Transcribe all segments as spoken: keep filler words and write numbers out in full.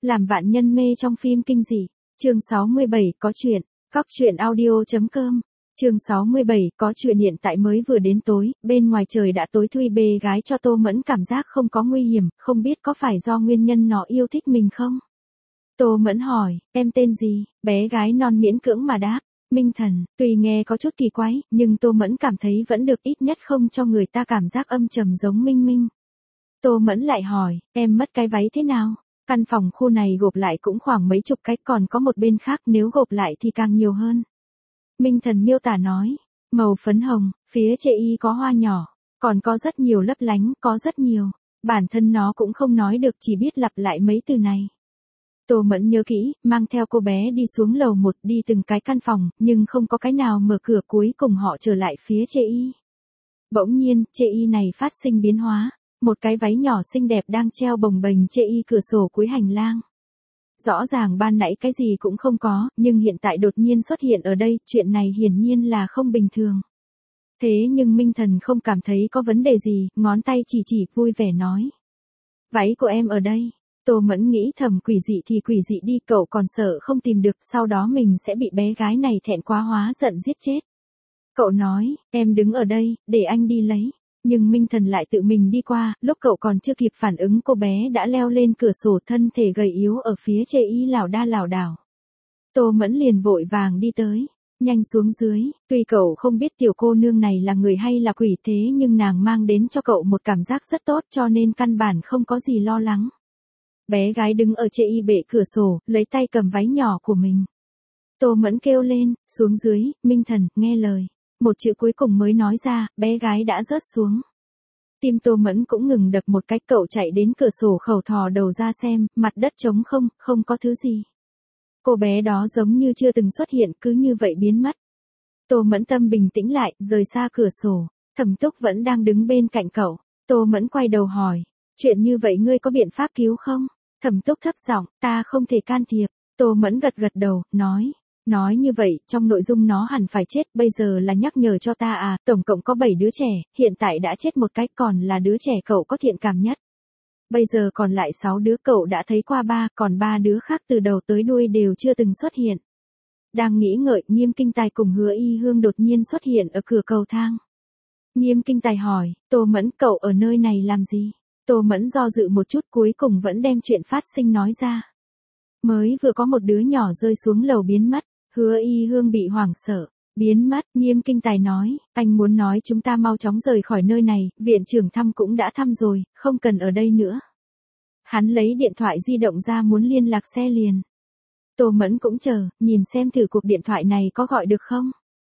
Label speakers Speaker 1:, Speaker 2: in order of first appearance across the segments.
Speaker 1: Làm vạn nhân mê trong phim kinh dị. Chương sáu mươi bảy có chuyện. Góc truyện audio.com. Chương sáu mươi bảy có chuyện. Hiện tại mới vừa đến tối, bên ngoài trời đã tối thui. Bé gái cho Tô Mẫn cảm giác không có nguy hiểm, không biết có phải do nguyên nhân nó yêu thích mình không? Tô Mẫn hỏi, em tên gì? Bé gái non miễn cưỡng mà đáp, Minh Thần. Tuy nghe có chút kỳ quái, nhưng Tô Mẫn cảm thấy vẫn được, ít nhất không cho người ta cảm giác âm trầm giống Minh Minh. Tô Mẫn lại hỏi, em mất cái váy thế nào? Căn phòng khu này gộp lại cũng khoảng mấy chục cái, còn có một bên khác nếu gộp lại thì càng nhiều hơn. Minh Thần miêu tả nói, màu phấn hồng, phía chê y có hoa nhỏ, còn có rất nhiều lấp lánh, có rất nhiều. Bản thân nó cũng không nói được, chỉ biết lặp lại mấy từ này. Tô Mẫn nhớ kỹ, mang theo cô bé đi xuống lầu một, đi từng cái căn phòng, nhưng không có cái nào mở cửa. Cuối cùng họ trở lại phía chê y. Bỗng nhiên, chê y này phát sinh biến hóa. Một cái váy nhỏ xinh đẹp đang treo bồng bềnh chê y cửa sổ cuối hành lang. Rõ ràng ban nãy cái gì cũng không có, nhưng hiện tại đột nhiên xuất hiện ở đây, chuyện này hiển nhiên là không bình thường. Thế nhưng Minh Thần không cảm thấy có vấn đề gì, ngón tay chỉ chỉ, vui vẻ nói. Váy của em ở đây. Tô Mẫn nghĩ thầm, quỷ dị thì quỷ dị đi, cậu còn sợ không tìm được, sau đó mình sẽ bị bé gái này thẹn quá hóa giận giết chết. Cậu nói, em đứng ở đây, để anh đi lấy. Nhưng Minh Thần lại tự mình đi qua, lúc cậu còn chưa kịp phản ứng, cô bé đã leo lên cửa sổ, thân thể gầy yếu ở phía chê y lảo đa lảo đảo. Tô Mẫn liền vội vàng đi tới, nhanh xuống dưới, tuy cậu không biết tiểu cô nương này là người hay là quỷ, thế nhưng nàng mang đến cho cậu một cảm giác rất tốt, cho nên căn bản không có gì lo lắng. Bé gái đứng ở chê y bệ cửa sổ, lấy tay cầm váy nhỏ của mình. Tô Mẫn kêu lên, xuống dưới, Minh Thần, nghe lời. Một chữ cuối cùng mới nói ra, bé gái đã rớt xuống. Tim Tô Mẫn cũng ngừng đập một cách, cậu chạy đến cửa sổ khẩu thò đầu ra xem, mặt đất trống không, không có thứ gì. Cô bé đó giống như chưa từng xuất hiện, cứ như vậy biến mất. Tô Mẫn tâm bình tĩnh lại, rời xa cửa sổ. Thẩm Túc vẫn đang đứng bên cạnh cậu. Tô Mẫn quay đầu hỏi, chuyện như vậy ngươi có biện pháp cứu không? Thẩm Túc thấp giọng, ta không thể can thiệp. Tô Mẫn gật gật đầu, nói. Nói như vậy, trong nội dung nó hẳn phải chết, bây giờ là nhắc nhở cho ta à, tổng cộng có bảy đứa trẻ, hiện tại đã chết một cái, còn là đứa trẻ cậu có thiện cảm nhất. Bây giờ còn lại sáu đứa, cậu đã thấy qua ba, còn ba đứa khác từ đầu tới đuôi đều chưa từng xuất hiện. Đang nghĩ ngợi, Nghiêm Kinh Tài cùng Hứa Y Hương đột nhiên xuất hiện ở cửa cầu thang. Nghiêm Kinh Tài hỏi, Tô Mẫn, cậu ở nơi này làm gì? Tô Mẫn do dự một chút, cuối cùng vẫn đem chuyện phát sinh nói ra. Mới vừa có một đứa nhỏ rơi xuống lầu biến mất. Hứa Y Hương bị hoảng sợ, biến mất. Nghiêm Kinh Tài nói, anh muốn nói chúng ta mau chóng rời khỏi nơi này, viện trưởng thăm cũng đã thăm rồi, không cần ở đây nữa. Hắn lấy điện thoại di động ra muốn liên lạc xe liền. Tô Mẫn cũng chờ, nhìn xem thử cuộc điện thoại này có gọi được không.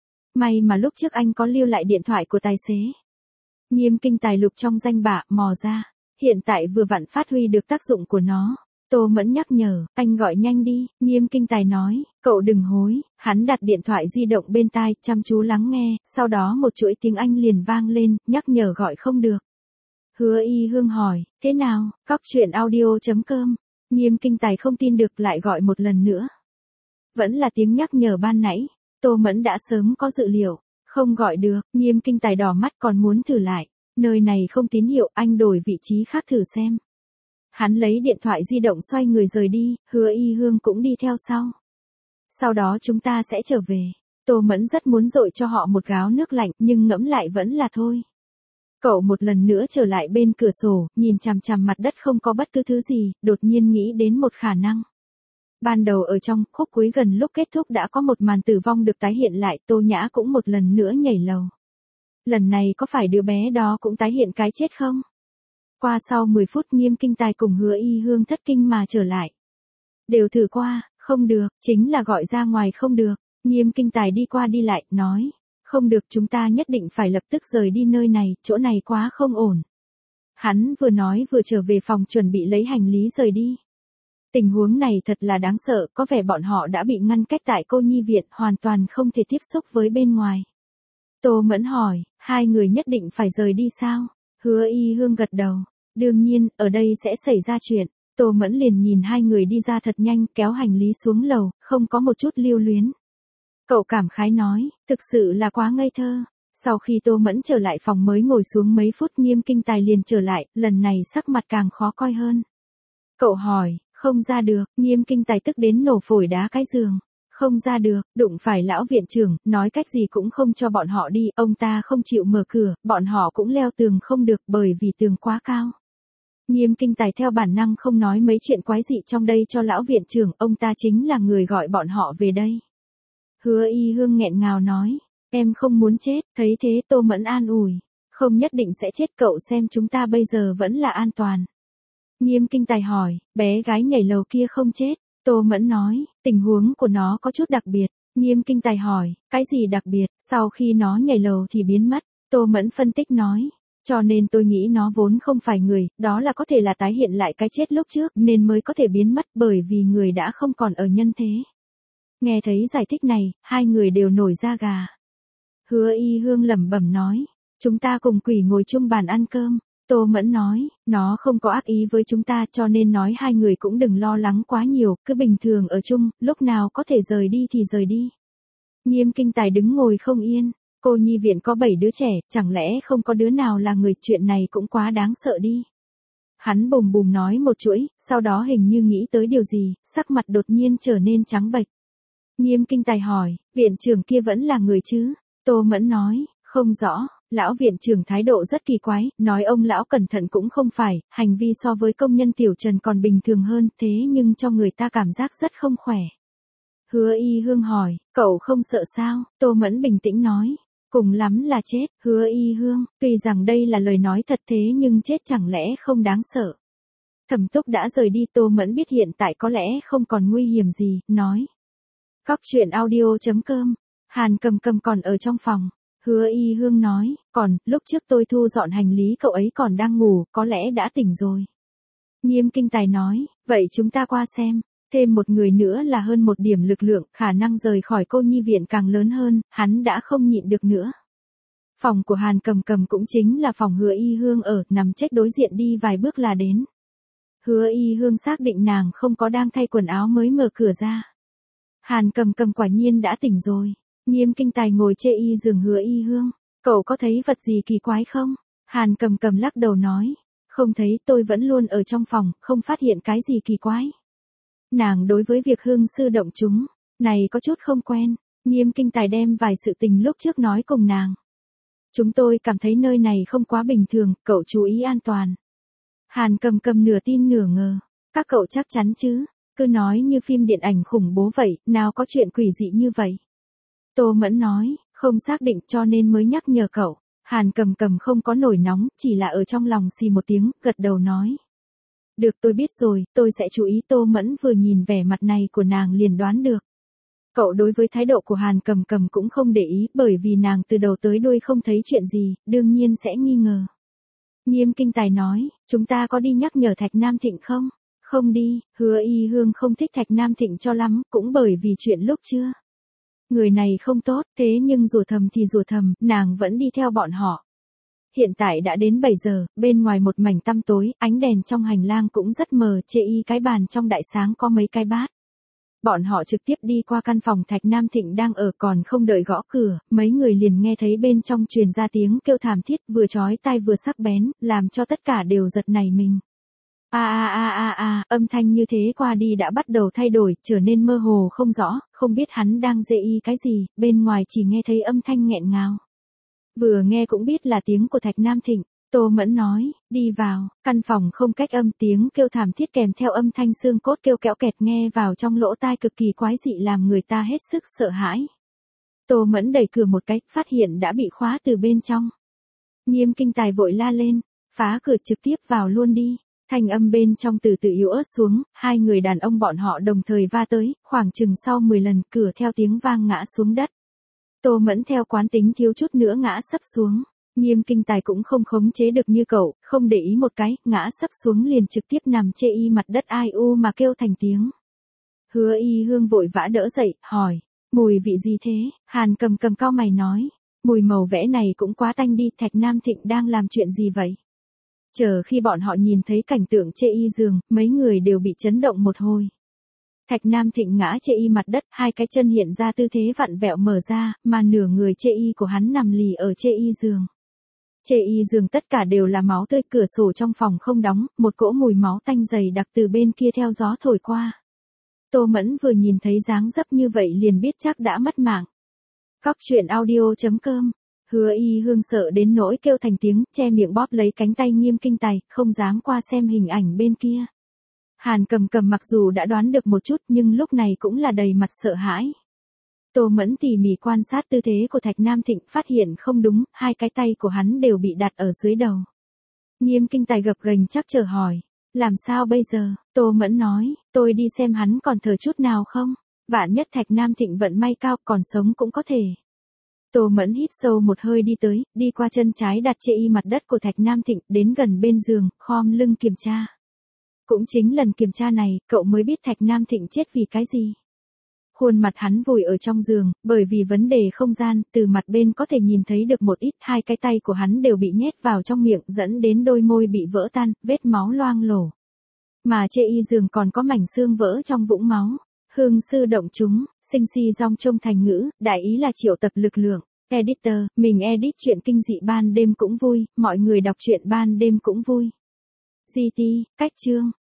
Speaker 1: May mà lúc trước anh có lưu lại điện thoại của tài xế. Nghiêm Kinh Tài lục trong danh bạ, mò ra, hiện tại vừa vặn phát huy được tác dụng của nó. Tô Mẫn nhắc nhở, anh gọi nhanh đi. Nghiêm Kinh Tài nói, cậu đừng hối. Hắn đặt điện thoại di động bên tai, chăm chú lắng nghe, sau đó một chuỗi tiếng Anh liền vang lên, nhắc nhở gọi không được. Hứa Y Hương hỏi, thế nào? Góc truyện audio.com. Nghiêm Kinh Tài không tin được, lại gọi một lần nữa. Vẫn là tiếng nhắc nhở ban nãy. Tô Mẫn đã sớm có dự liệu, không gọi được. Nghiêm Kinh Tài đỏ mắt, còn muốn thử lại. Nơi này không tín hiệu, anh đổi vị trí khác thử xem. Hắn lấy điện thoại di động xoay người rời đi, Hứa Y Hương cũng đi theo sau. Sau đó chúng ta sẽ trở về. Tô Mẫn rất muốn dội cho họ một gáo nước lạnh, nhưng ngẫm lại vẫn là thôi. Cậu một lần nữa trở lại bên cửa sổ, nhìn chằm chằm mặt đất không có bất cứ thứ gì, đột nhiên nghĩ đến một khả năng. Ban đầu ở trong khúc cuối gần lúc kết thúc đã có một màn tử vong được tái hiện lại, Tô Nhã cũng một lần nữa nhảy lầu. Lần này có phải đứa bé đó cũng tái hiện cái chết không? Qua sau mười phút, Nghiêm Kinh Tài cùng Hứa Y Hương thất kinh mà trở lại. Đều thử qua, không được, chính là gọi ra ngoài không được. Nghiêm Kinh Tài đi qua đi lại, nói, không được, chúng ta nhất định phải lập tức rời đi nơi này, chỗ này quá không ổn. Hắn vừa nói vừa trở về phòng chuẩn bị lấy hành lý rời đi. Tình huống này thật là đáng sợ, có vẻ bọn họ đã bị ngăn cách tại cô nhi viện, hoàn toàn không thể tiếp xúc với bên ngoài. Tô Mẫn hỏi, hai người nhất định phải rời đi sao? Hứa Y Hương gật đầu, đương nhiên, ở đây sẽ xảy ra chuyện. Tô Mẫn liền nhìn hai người đi ra thật nhanh, kéo hành lý xuống lầu, không có một chút lưu luyến. Cậu cảm khái nói, thực sự là quá ngây thơ. Sau khi Tô Mẫn trở lại phòng mới ngồi xuống mấy phút, Nghiêm Kinh Tài liền trở lại, lần này sắc mặt càng khó coi hơn. Cậu hỏi, Không ra được, Nghiêm Kinh Tài tức đến nổ phổi đá cái giường. Không ra được, đụng phải lão viện trưởng, nói cách gì cũng không cho bọn họ đi, ông ta không chịu mở cửa, bọn họ cũng leo tường không được bởi vì tường quá cao. Nghiêm Kinh Tài theo bản năng không nói mấy chuyện quái dị trong đây cho lão viện trưởng, ông ta chính là người gọi bọn họ về đây. Hứa Y Hương nghẹn ngào nói, em không muốn chết, thấy thế Tô Mẫn an ủi, không nhất định sẽ chết, cậu xem chúng ta bây giờ vẫn là an toàn. Nghiêm Kinh Tài hỏi, bé gái nhảy lầu kia không chết, Tô Mẫn nói, tình huống của nó có chút đặc biệt. Nghiêm Kinh Tài hỏi, cái gì đặc biệt, sau khi nó nhảy lầu thì biến mất, Tô Mẫn phân tích nói. Cho nên tôi nghĩ nó vốn không phải người, đó là có thể là tái hiện lại cái chết lúc trước nên mới có thể biến mất bởi vì người đã không còn ở nhân thế. Nghe thấy giải thích này, hai người đều nổi da gà. Hứa Y Hương lẩm bẩm nói, chúng ta cùng quỷ ngồi chung bàn ăn cơm. Tô Mẫn nói, nó không có ác ý với chúng ta cho nên nói hai người cũng đừng lo lắng quá nhiều, cứ bình thường ở chung, lúc nào có thể rời đi thì rời đi. Nghiêm Kinh Tài đứng ngồi không yên. Cô nhi viện có bảy đứa trẻ, chẳng lẽ không có đứa nào là người, chuyện này cũng quá đáng sợ đi. Hắn bùm bùm nói một chuỗi, sau đó hình như nghĩ tới điều gì, sắc mặt đột nhiên trở nên trắng bệch. Nghiêm Kinh Tài hỏi, viện trưởng kia vẫn là người chứ? Tô Mẫn nói, không rõ, lão viện trưởng thái độ rất kỳ quái, nói ông lão cẩn thận cũng không phải, hành vi so với công nhân Tiểu Trần còn bình thường hơn, thế nhưng cho người ta cảm giác rất không khỏe. Hứa Y Hương hỏi, cậu không sợ sao? Tô Mẫn bình tĩnh nói. Cùng lắm là chết, Hứa Y Hương, tuy rằng đây là lời nói thật thế nhưng chết chẳng lẽ không đáng sợ. Thẩm Túc đã rời đi, Tô Mẫn biết hiện tại có lẽ không còn nguy hiểm gì, nói. Cóc truyện audio chấm com, Hàn Cầm Cầm còn ở trong phòng. Hứa Y Hương nói, còn, lúc trước tôi thu dọn hành lý cậu ấy còn đang ngủ, có lẽ đã tỉnh rồi. Nghiêm Kinh Tài nói, vậy chúng ta qua xem. Thêm một người nữa là hơn một điểm lực lượng, khả năng rời khỏi cô nhi viện càng lớn hơn, hắn đã không nhịn được nữa. Phòng của Hàn Cầm Cầm cũng chính là phòng Hứa Y Hương ở, nằm chết đối diện đi vài bước là đến. Hứa Y Hương xác định nàng không có đang thay quần áo mới mở cửa ra. Hàn Cầm Cầm quả nhiên đã tỉnh rồi. Nghiêm Kinh Tài ngồi chê y giường Hứa Y Hương. Cậu có thấy vật gì kỳ quái không? Hàn Cầm Cầm lắc đầu nói. Không thấy, tôi vẫn luôn ở trong phòng, không phát hiện cái gì kỳ quái. Nàng đối với việc hương sư động chúng, này có chút không quen. Nghiêm Kinh Tài đem vài sự tình lúc trước nói cùng nàng. Chúng tôi cảm thấy nơi này không quá bình thường, cậu chú ý an toàn. Hàn Cầm Cầm nửa tin nửa ngờ. Các cậu chắc chắn chứ, cứ nói như phim điện ảnh khủng bố vậy, nào có chuyện quỷ dị như vậy. Tô Mẫn nói, không xác định cho nên mới nhắc nhở cậu. Hàn Cầm Cầm không có nổi nóng, chỉ là ở trong lòng xì một tiếng, gật đầu nói. Được, tôi biết rồi, tôi sẽ chú ý. Tô Mẫn vừa nhìn vẻ mặt này của nàng liền đoán được. Cậu đối với thái độ của Hàn Cầm Cầm cũng không để ý bởi vì nàng từ đầu tới đuôi không thấy chuyện gì, đương nhiên sẽ nghi ngờ. Nghiêm Kinh Tài nói, chúng ta có đi nhắc nhở Thạch Nam Thịnh không? Không đi, Hứa Y Hương không thích Thạch Nam Thịnh cho lắm, cũng bởi vì chuyện lúc chưa. Người này không tốt, thế nhưng rủa thầm thì rủa thầm, nàng vẫn đi theo bọn họ. Hiện tại đã đến bảy giờ, bên ngoài một mảnh tăm tối, ánh đèn trong hành lang cũng rất mờ, chê y cái bàn trong đại sáng có mấy cái bát. Bọn họ trực tiếp đi qua căn phòng Thạch Nam Thịnh đang ở, còn không đợi gõ cửa, mấy người liền nghe thấy bên trong truyền ra tiếng kêu thảm thiết vừa chói tai vừa sắc bén, làm cho tất cả đều giật nảy mình. A a a a a, âm thanh như thế qua đi đã bắt đầu thay đổi, trở nên mơ hồ không rõ, không biết hắn đang dê y cái gì, bên ngoài chỉ nghe thấy âm thanh nghẹn ngào. Vừa nghe cũng biết là tiếng của Thạch Nam Thịnh. Tô Mẫn nói, đi vào, căn phòng không cách âm, tiếng kêu thảm thiết kèm theo âm thanh xương cốt kêu kéo kẹt nghe vào trong lỗ tai cực kỳ quái dị làm người ta hết sức sợ hãi. Tô Mẫn đẩy cửa một cái, phát hiện đã bị khóa từ bên trong. Nghiêm Kinh Tài vội la lên, phá cửa trực tiếp vào luôn đi. Thanh âm bên trong từ từ yếu ớt xuống, hai người đàn ông bọn họ đồng thời va tới, khoảng chừng sau mười lần, cửa theo tiếng vang ngã xuống đất. Tô Mẫn theo quán tính thiếu chút nữa ngã sấp xuống. Nghiêm Kinh Tài cũng không khống chế được như cậu, không để ý một cái, ngã sấp xuống liền trực tiếp nằm chê y mặt đất ai u mà kêu thành tiếng. Hứa Y Hương vội vã đỡ dậy, hỏi, mùi vị gì thế? Hàn Cầm Cầm cau mày nói, mùi màu vẽ này cũng quá tanh đi, Thạch Nam Thịnh đang làm chuyện gì vậy? Chờ khi bọn họ nhìn thấy cảnh tượng chê y giường, mấy người đều bị chấn động một hồi. Thạch Nam Thịnh ngã chê y mặt đất, hai cái chân hiện ra tư thế vặn vẹo mở ra, mà nửa người chê y của hắn nằm lì ở chê y giường. Chê y giường tất cả đều là máu tươi, cửa sổ trong phòng không đóng, một cỗ mùi máu tanh dày đặc từ bên kia theo gió thổi qua. Tô Mẫn vừa nhìn thấy dáng dấp như vậy liền biết chắc đã mất mạng. Cóc truyện audio chấm com. Hứa Y Hương sợ đến nỗi kêu thành tiếng, che miệng bóp lấy cánh tay Nghiêm Kinh Tài, không dám qua xem hình ảnh bên kia. Hàn Cầm Cầm mặc dù đã đoán được một chút nhưng lúc này cũng là đầy mặt sợ hãi. Tô Mẫn tỉ mỉ quan sát tư thế của Thạch Nam Thịnh, phát hiện không đúng, hai cái tay của hắn đều bị đặt ở dưới đầu. Nghiêm Kinh Tài gập ghềnh chắc chờ hỏi, làm sao bây giờ? Tô Mẫn nói, tôi đi xem hắn còn thở chút nào không? Vạn nhất Thạch Nam Thịnh vận may cao, còn sống cũng có thể. Tô Mẫn hít sâu một hơi đi tới, đi qua chân trái đặt chê y mặt đất của Thạch Nam Thịnh, đến gần bên giường, khom lưng kiểm tra. Cũng chính lần kiểm tra này, cậu mới biết Thạch Nam Thịnh chết vì cái gì. Khuôn mặt hắn vùi ở trong giường, bởi vì vấn đề không gian, từ mặt bên có thể nhìn thấy được một ít, hai cái tay của hắn đều bị nhét vào trong miệng, dẫn đến đôi môi bị vỡ tan, vết máu loang lổ. Mà chê y giường còn có mảnh xương vỡ trong vũng máu. Hương sư động chúng, sinh si dong trông thành ngữ, đại ý là triệu tập lực lượng. Editor, mình edit chuyện kinh dị ban đêm cũng vui, mọi người đọc truyện ban đêm cũng vui. giê tê, cách chương.